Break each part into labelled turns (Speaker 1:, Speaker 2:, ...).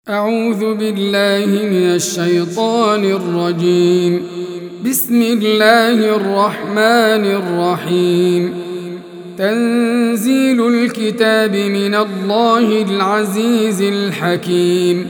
Speaker 1: أعوذ بالله من الشيطان الرجيم. بسم الله الرحمن الرحيم. تنزيل الكتاب من الله العزيز الحكيم.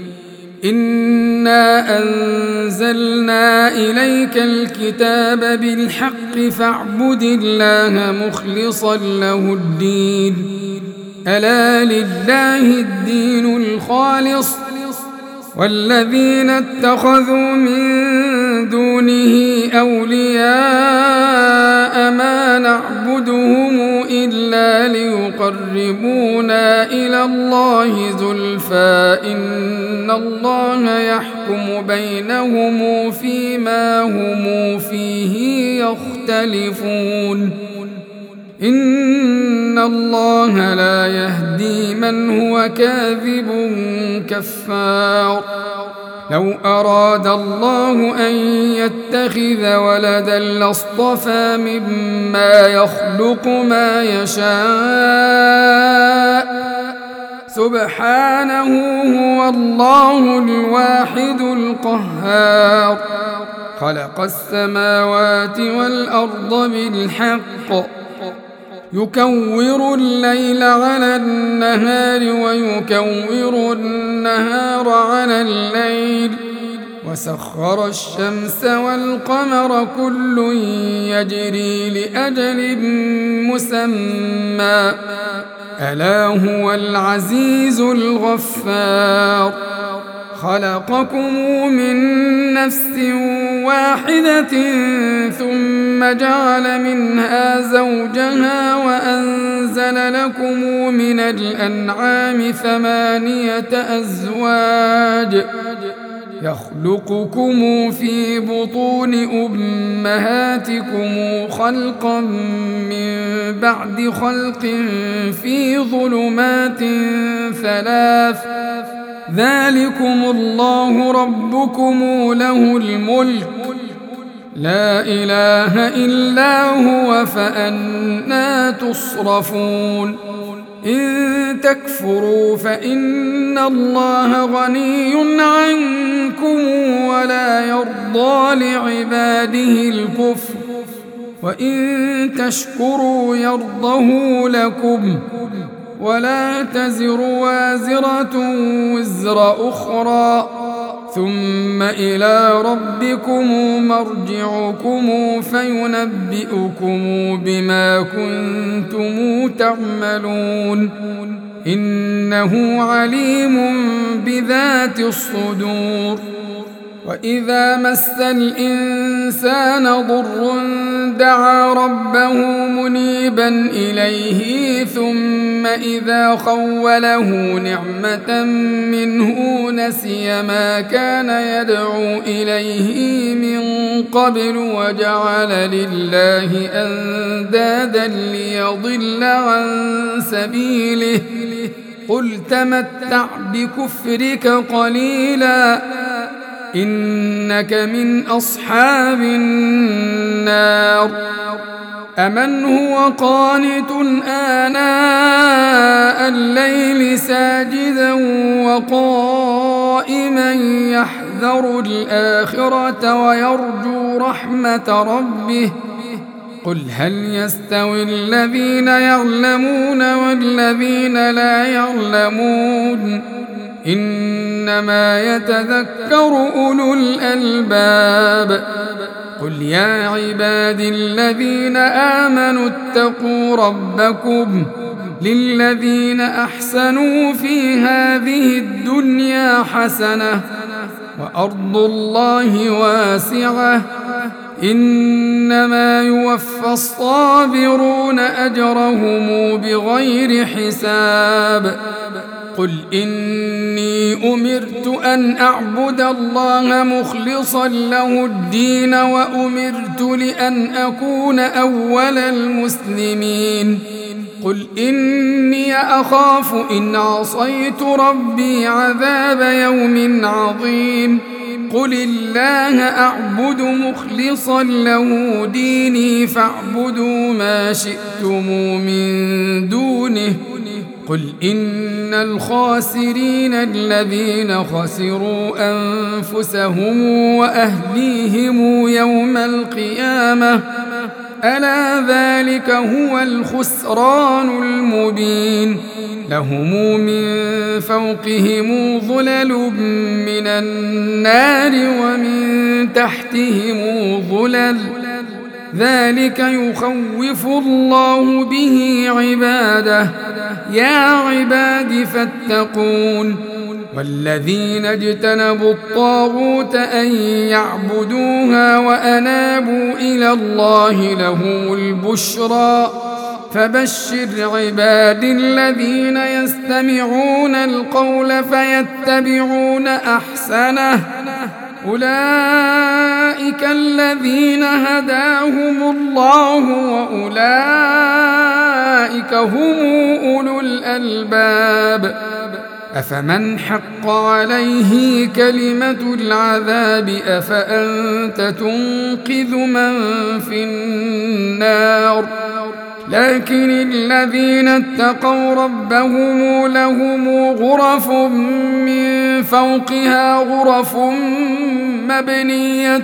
Speaker 1: إنا أنزلنا إليك الكتاب بالحق فاعبد الله مخلصا له الدين. ألا لله الدين الخالص والذين اتخذوا من دونه أولياء ما نعبدهم إلا ليقربونا إلى الله زلفى إن الله يحكم بينهم فيما هم فيه يختلفون. إن الله لا يهدي من هو كاذب كفار. لو أراد الله أن يتخذ ولدا لاصطفى مما يخلق ما يشاء سبحانه هو الله الواحد القهار. خلق السماوات والأرض بالحق يكور الليل على النهار ويكور النهار على الليل وسخر الشمس والقمر كل يجري لأجل مسمى ألا هو العزيز الغفار. خلقكم من نفس واحدة ثم جعل منها زوجها وأنزل لكم من الأنعام 8 أزواج يخلقكم في بطون أمهاتكم خلقا من بعد خلق في ظلمات 3 ذلكم الله ربكم له الملك لا إله إلا هو فأنى تصرفون. إن تكفروا فإن الله غني عنكم ولا يرضى لعباده الكفر وإن تشكروا يرضه لكم ولا تزر وازرة وزر أخرى ثم إلى ربكم مرجعكم فينبئكم بما كنتم تعملون إنه عليم بذات الصدور. وإذا مس الإنسان ضر دعا ربه منيبا إليه ثم إذا خوله نعمة منه نسي ما كان يدعو إليه من قبل وجعل لله أندادا ليضل عن سبيله قل تمتع بكفرك قليلا إنك من أصحاب النار. أمن هو قانت آناء الليل ساجدا وقائما يحذر الآخرة ويرجو رحمة ربه قل هل يستوي الذين يعلمون والذين لا يعلمون إنما يتذكر أولو الألباب. قل يا عبادي الذين آمنوا اتقوا ربكم للذين أحسنوا في هذه الدنيا حسنة وأرض الله واسعة إنما يوفى الصابرون أجرهم بغير حساب. قل إني أمرت أن أعبد الله مخلصا له الدين وأمرت لأن أكون أول المسلمين. قل إني أخاف إن عصيت ربي عذاب يوم عظيم. قل الله أعبد مخلصا له ديني فاعبدوا ما شئتم من دونه قل إن الخاسرين الذين خسروا أنفسهم وأهليهم يوم القيامة ألا ذلك هو الخسران المبين لهم من فوقهم ظلل من النار ومن تحتهم ظلل ذلك يخوف الله به عباده يا عباد فاتقون والذين اجتنبوا الطاغوت أن يعبدوها وأنابوا إلى الله لهم البشرى فبشر عباد الذين يستمعون القول فيتبعون أحسنه أولئك الذين هداهم الله وأولئك هم أولو الألباب أفمن حق عليه كلمة العذاب أفأنت تنقذ من في النار لكن الذين اتقوا ربهم لهم غرف من فوقها غرف مبنية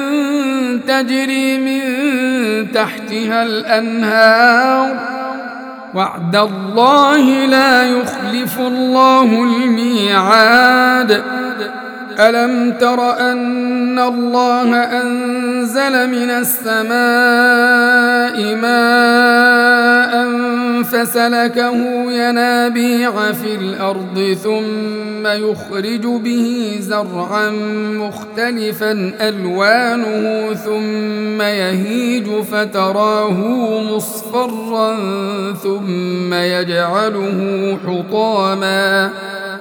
Speaker 1: تجري من تحتها الأنهار وعد الله لا يخلف الله الميعاد ألم تر أن الله أنزل من السماء ماء فسلكه ينابيع في الأرض ثم يخرج به زرعا مختلفا ألوانه ثم يهيج فتراه مصفرا ثم يجعله حطاما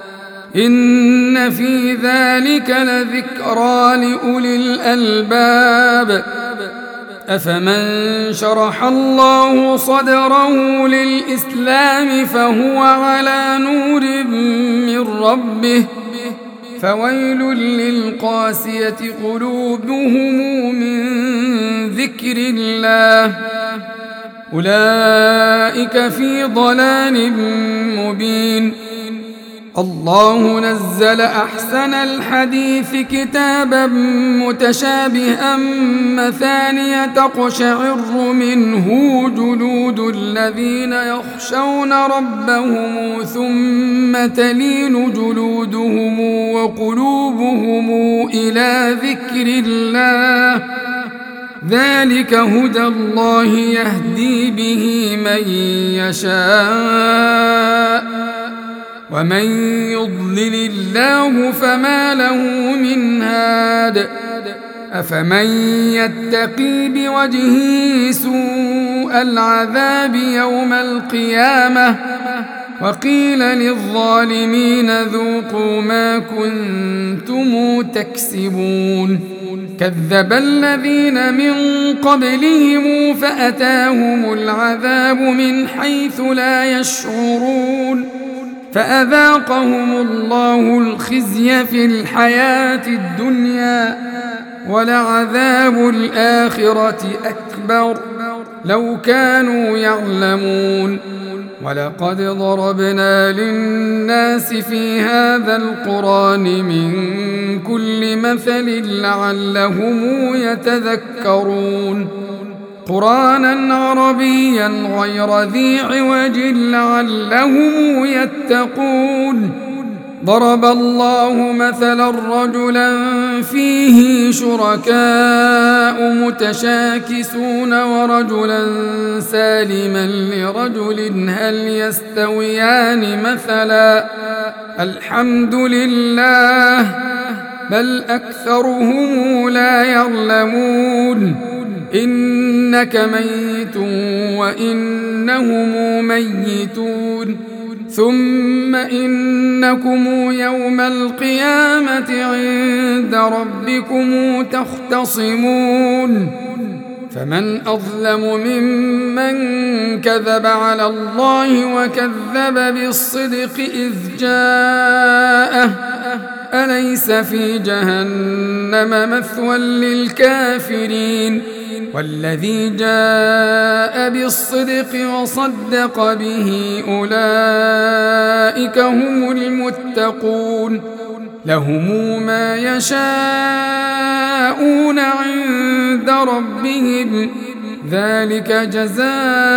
Speaker 1: إن في ذلك لذكرى لأولي الألباب أفمن شرح الله صدره للإسلام فهو على نور من ربه فويل للقاسية قلوبهم من ذكر الله أولئك في ضلال مبين الله نزل أحسن الحديث كتابا متشابها مثانية تقشعر منه جلود الذين يخشون ربهم ثم تلين جلودهم وقلوبهم إلى ذكر الله ذلك هدى الله يهدي به من يشاء ومن يضلل الله فما له من هاد أفمن يتقي بوجهه سوء العذاب يوم القيامة وقيل للظالمين ذوقوا ما كنتم تكسبون كذب الذين من قبلهم فأتاهم العذاب من حيث لا يشعرون فأذاقهم الله الخزي في الحياة الدنيا ولعذاب الآخرة أكبر لو كانوا يعلمون ولقد ضربنا للناس في هذا القرآن من كل مثل لعلهم يتذكرون قرآنا عربيا غير ذي عوج لعلهم يتقون ضرب الله مثلا رجلا فيه شركاء متشاكسون ورجلا سالما لرجل هل يستويان مثلا الحمد لله بل أكثرهم لا يعلمون إنك ميت وإنهم ميتون ثم إنكم يوم القيامة عند ربكم تختصمون فمن أظلم ممن كذب على الله وكذب بالصدق إذ جاءه أليس في جهنم مثوى للكافرين والذي جاء بالصدق وصدق به أولئك هم المتقون لهم ما يشاءون عند ربهم ذلك جزاء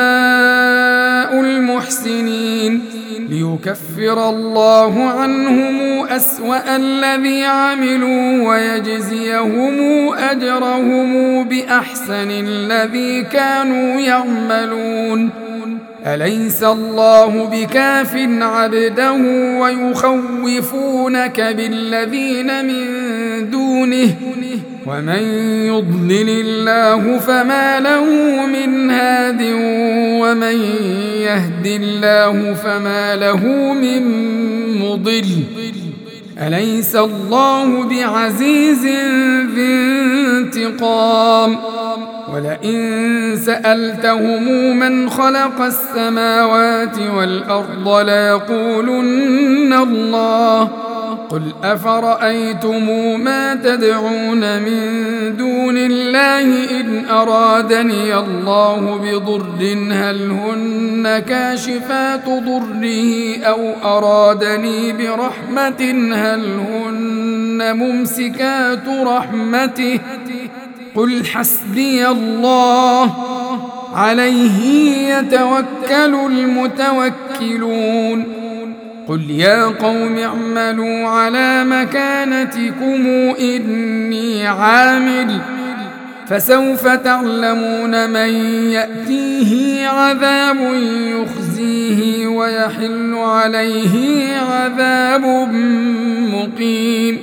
Speaker 1: المحسنين ليكفر الله عنهم أسوأ الذي عملوا ويجزيهم أجرهم بأحسن الذي كانوا يعملون أليس الله بكاف عبده ويخوفونك بالذين من دونه ومن يضلل الله فما له من هاد ومن يهد الله فما له من مضل أليس الله بعزيز ذي انتقام ولئن سألتهم من خلق السماوات والأرض ليقولن الله قل أفرأيتم ما تدعون من دون الله إن أرادني الله بضر هل هن كاشفات ضره أو أرادني برحمة هل هن ممسكات رحمته قل حسبي الله عليه يتوكل المتوكلون قل يا قوم اعملوا على مكانتكم إني عامل فسوف تعلمون من يأتيه عذاب يخزيه ويحل عليه عذاب مقيم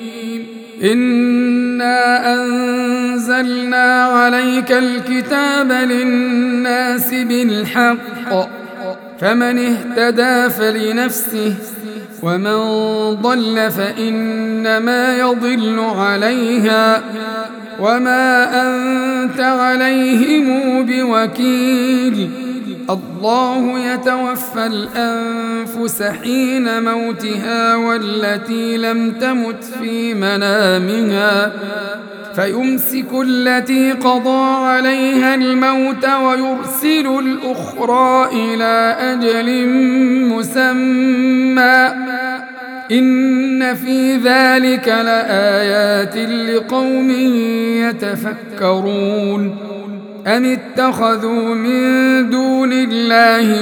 Speaker 1: إنا أنزلنا عليك الكتاب للناس بالحق فمن اهتدى فلنفسه ومن ضل فإنما يضل عليها وما أنت عليهم بوكيل الله يتوفى الأنفس حين موتها والتي لم تمت في منامها فيمسك التي قضى عليها الموت ويرسل الأخرى إلى أجل مسمى إن في ذلك لآيات لقوم يتفكرون أم اتخذوا من دون الله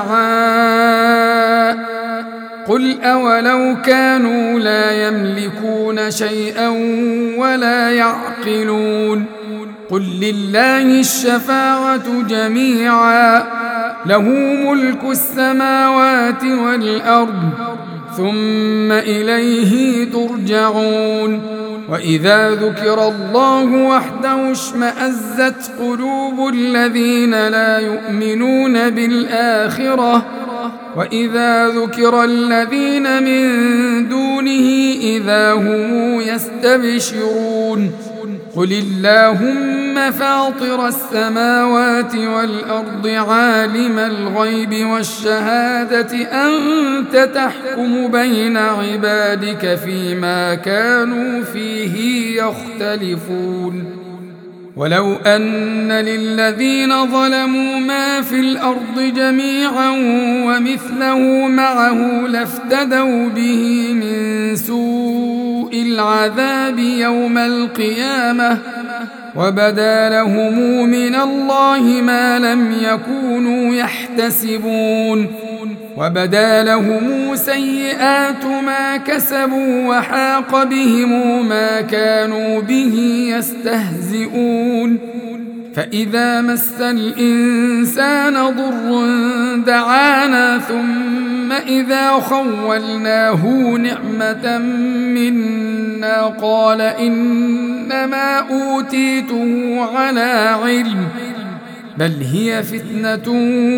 Speaker 1: شفعاء قل أولو كانوا لا يملكون شيئا ولا يعقلون قل لله الشفاعة جميعا له ملك السماوات والأرض ثم إليه ترجعون وإذا ذكر الله وحده اشمأزت قلوب الذين لا يؤمنون بالآخرة وإذا ذكر الذين من دونه إذا هم يستبشرون قل اللهم فاطر السماوات والأرض عالم الغيب والشهادة أنت تحكم بين عبادك فيما كانوا فيه يختلفون ولو أن للذين ظلموا ما في الأرض جميعا ومثله معه لافتدوا به من سوء العذاب يوم القيامة وبدا لهم من الله ما لم يكونوا يحتسبون وبدا لهم سيئات ما كسبوا وحاق بهم ما كانوا به يستهزئون فإذا مس الإنسان ضر دعانا ثم إذا خولناه نعمة منا قال إنما أوتيته على علم بل هي فتنة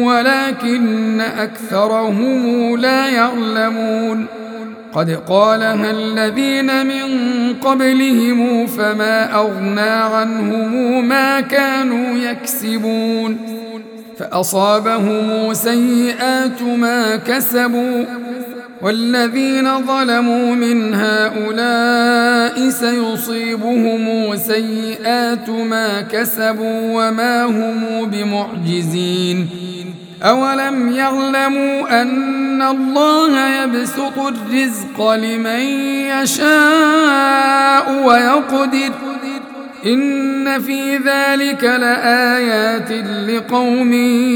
Speaker 1: ولكن أكثرهم لا يعلمون قد قالها الذين من قبلهم فما أغنى عنهم ما كانوا يكسبون فأصابهم سيئات ما كسبوا والذين ظلموا من هؤلاء فليس يصيبهم سيئات ما كسبوا وما هم بمعجزين أولم يعلموا أن الله يبسط الرزق لمن يشاء ويقدر إن في ذلك لآيات لقوم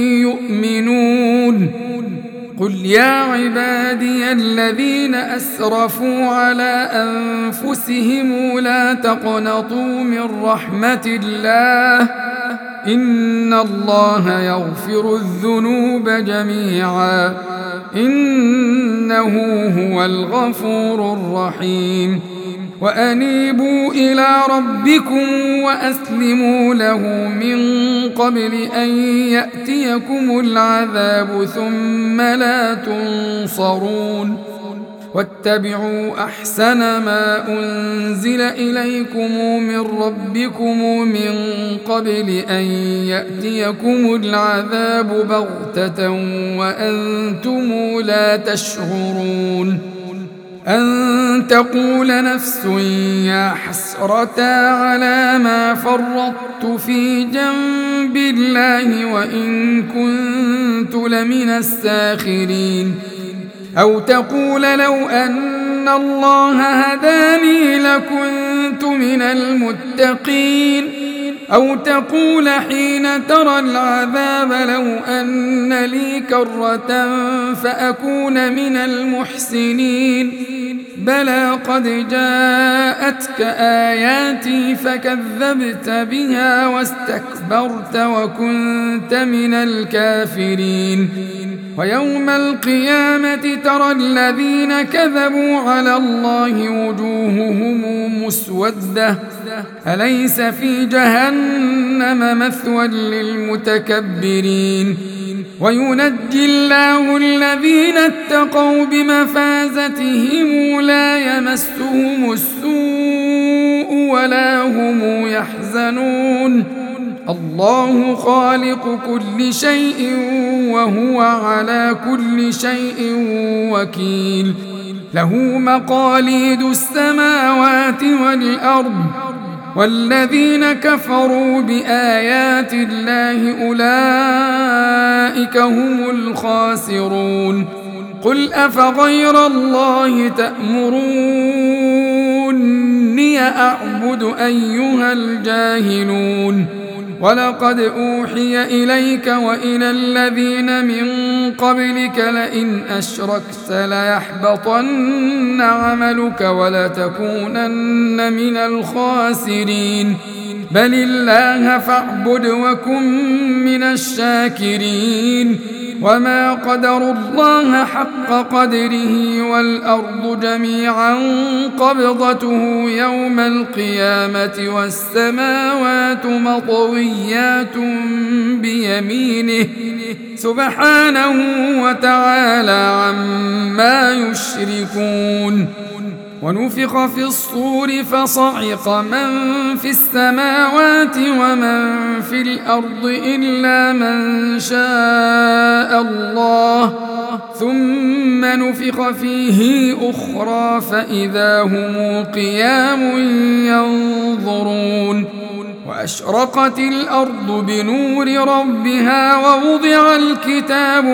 Speaker 1: يؤمنون قل يا عبادي الذين أسرفوا على أنفسهم لا تقنطوا من رحمة الله إن الله يغفر الذنوب جميعا إنه هو الغفور الرحيم وأنيبوا إلى ربكم وأسلموا له من قبل أن يأتيكم العذاب ثم لا تنصرون واتبعوا أحسن ما أنزل إليكم من ربكم من قبل أن يأتيكم العذاب بغتة وأنتم لا تشعرون أن تقول نفس يا حسرة على ما فرطت في جنب الله وإن كنت لمن الساخرين أو تقول لو أن الله هداني لكنت من المتقين أو تقول حين ترى العذاب لو أن لي كرة فأكون من المحسنين بلى قد جاءتك آياتي فكذبت بها واستكبرت وكنت من الكافرين ويوم القيامة ترى الذين كذبوا على الله وجوههم مسودة أليس في جهنم مثوى للمتكبرين وينجي الله الذين اتقوا بمفازتهم لا يمسهم السوء ولا هم يحزنون الله خالق كل شيء وهو على كل شيء وكيل له مقاليد السماوات والأرض والذين كفروا بآيات الله أولئك هم الخاسرون قل أفغير الله تأمروني أعبد أيها الجاهلون ولقد أوحي إليك وإلى الذين من قبلك لئن أشركت ليحبطن عملك ولتكونن من الخاسرين بل الله فاعبد وكن من الشاكرين وما قدروا الله حق قدره والأرض جميعا قبضته يوم القيامة والسماوات مطويات بيمينه سبحانه وتعالى عما يشركون ونفخ في الصور فصعق من في السماوات ومن في الأرض إلا من شاء الله ثم نفخ فيه أخرى فإذا هم قيام ينظرون وأشرقت الأرض بنور ربها ووضع الكتاب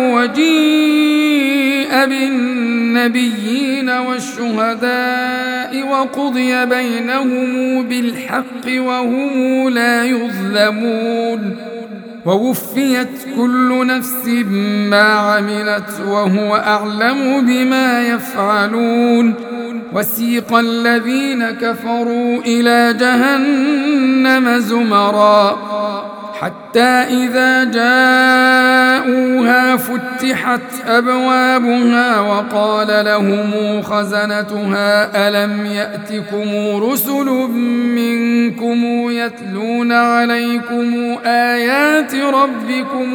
Speaker 1: وجيء بالنبيين والشهداء وقضي بينهم بالحق وهم لا يظلمون ووفيت كل نفس ما عملت وهو أعلم بما يفعلون وسيق الذين كفروا إلى جهنم زمرا حتى إذا جاءوها فتحت أبوابها وقال لهم خزنتها ألم يأتكم رسل منكم يتلون عليكم آيات ربكم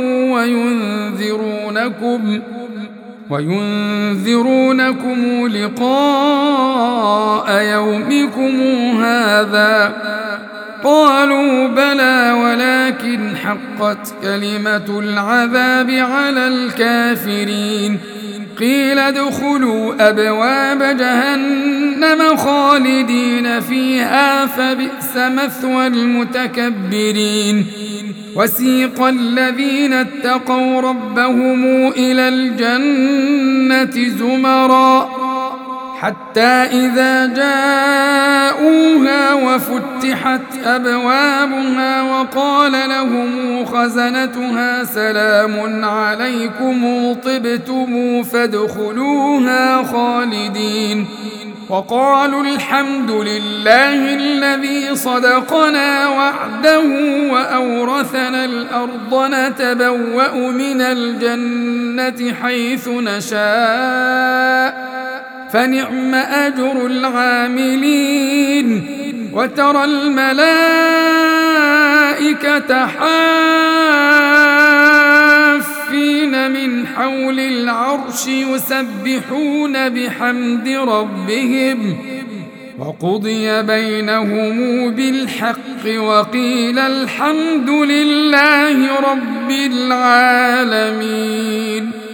Speaker 1: وينذرونكم لقاء يومكم هذا قالوا بلى ولكن حقت كلمة العذاب على الكافرين قيل ادخلوا أبواب جهنم خالدين فيها فبئس مثوى المتكبرين وسيق الذين اتقوا ربهم إلى الجنة زمرا حتى إذا جاءوها وفتحت أبوابها وقال لهم خزنتها سلام عليكم طبتم فادخلوها خالدين وقالوا الحمد لله الذي صدقنا وعده وأورثنا الأرض نتبوأ من الجنة حيث نشاء فنعم أجر العاملين وترى الملائكة حافين من حول العرش يسبحون بحمد ربهم وقضي بينهم بالحق وقيل الحمد لله رب العالمين.